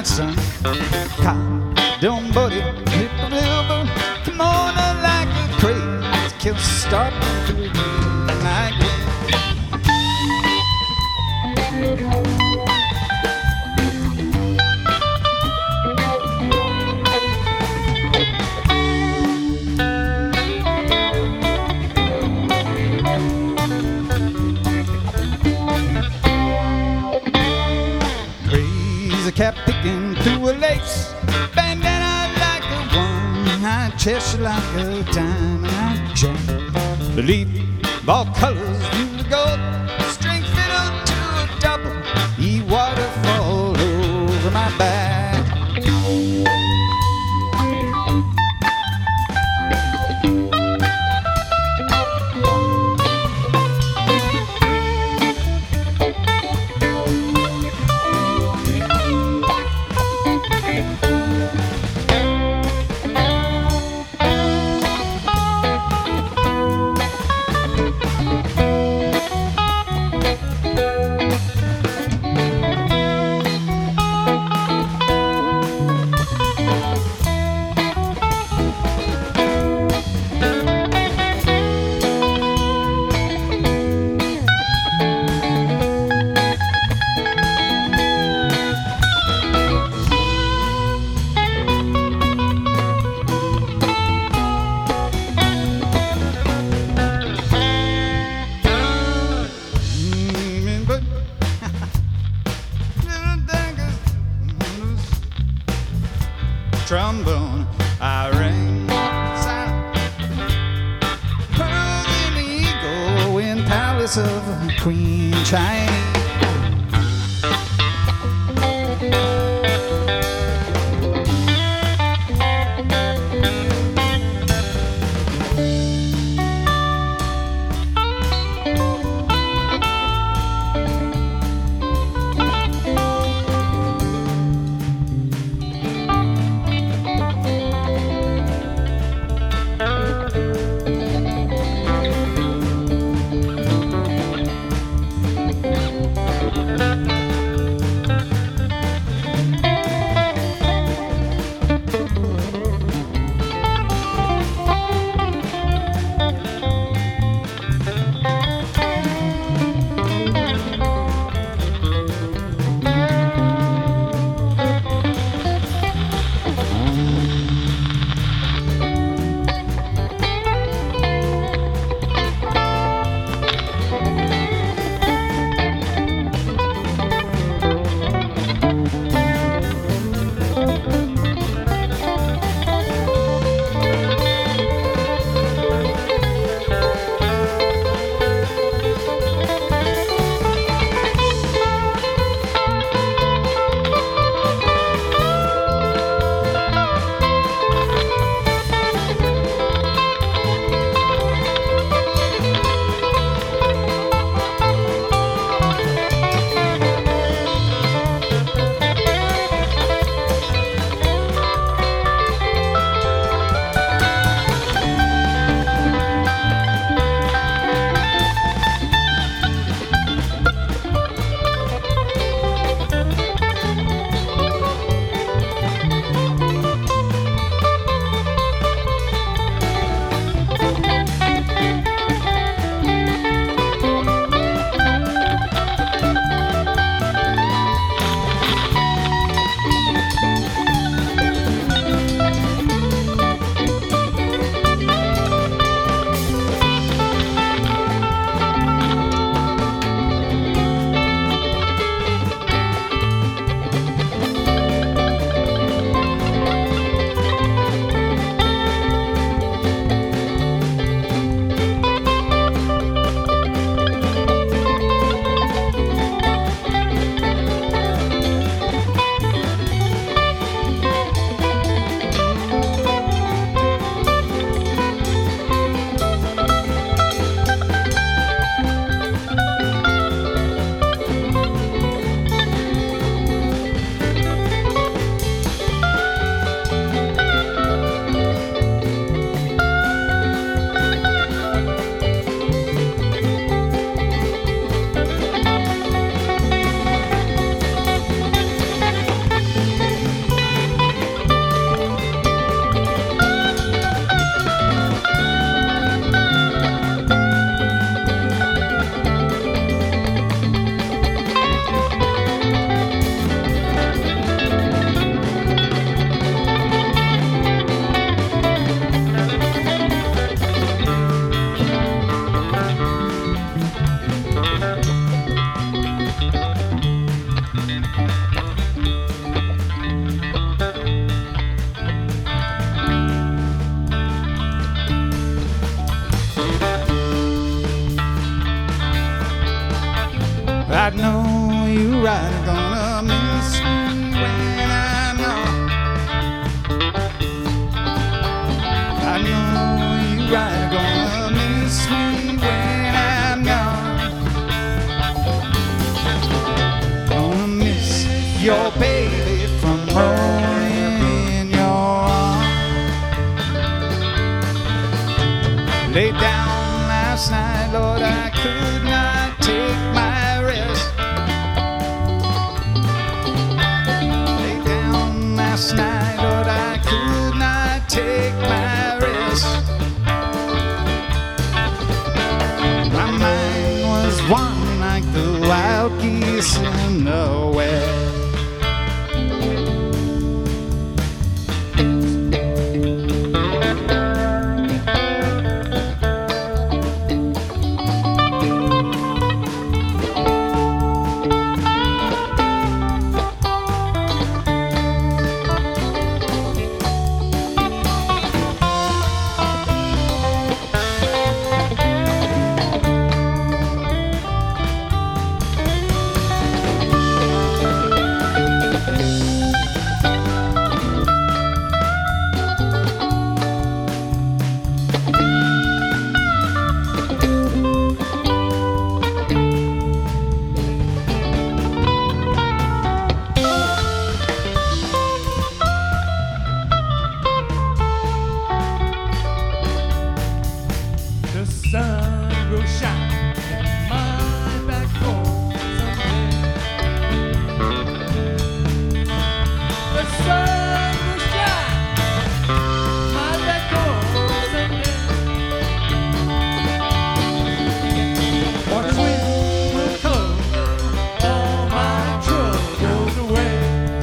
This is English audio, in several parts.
midnight sun. Don't buddy, hit the river. Come on like a crazy kill, stop through the night. Crazy cat picking through a lace, bandana like a one-eyed chest like a diamond gem. The leaf of all colors, blue to gold, string fiddle to a double, e waterfall over my back. Trombone, I ring sound, pearl in the eagle in palace of Queen Chinese. right are gonna miss me when I'm gone. I know you right are gonna miss me when I'm gone. Gonna miss your baby from rolling in your arms. Lay down last night, Lord, I could not take my rest. Lay down last night, Lord, I could not take my rest. My mind was wandering like the wild geese in the west. The sun will shine in my back door someday. The sun will shine in my back door someday. Or the wind will cover all my troubles away.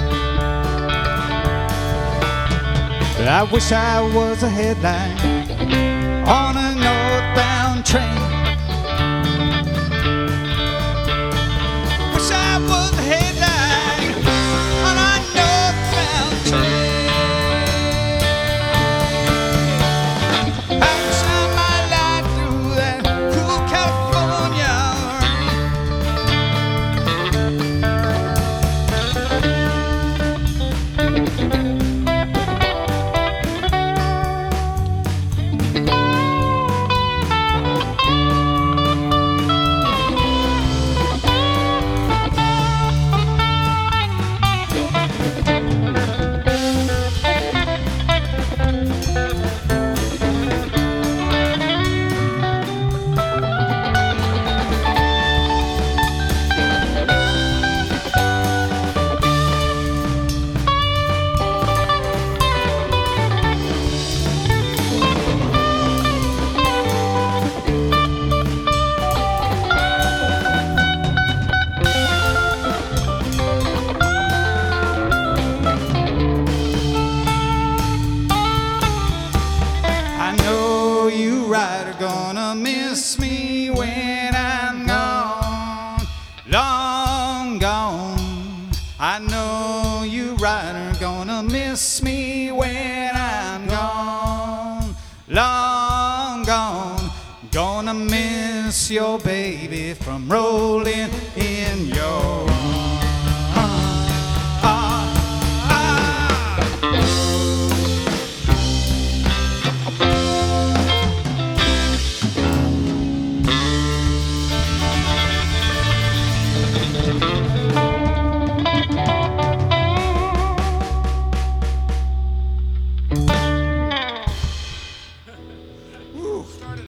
I wish I was a headline on a northbound train. Wish I was a headline on a northbound train. I wish I might lie through that cool California gonna miss me when I'm gone, long gone. I know you right are gonna miss me when I'm gone, long gone. Gonna miss your baby from rolling in your arms.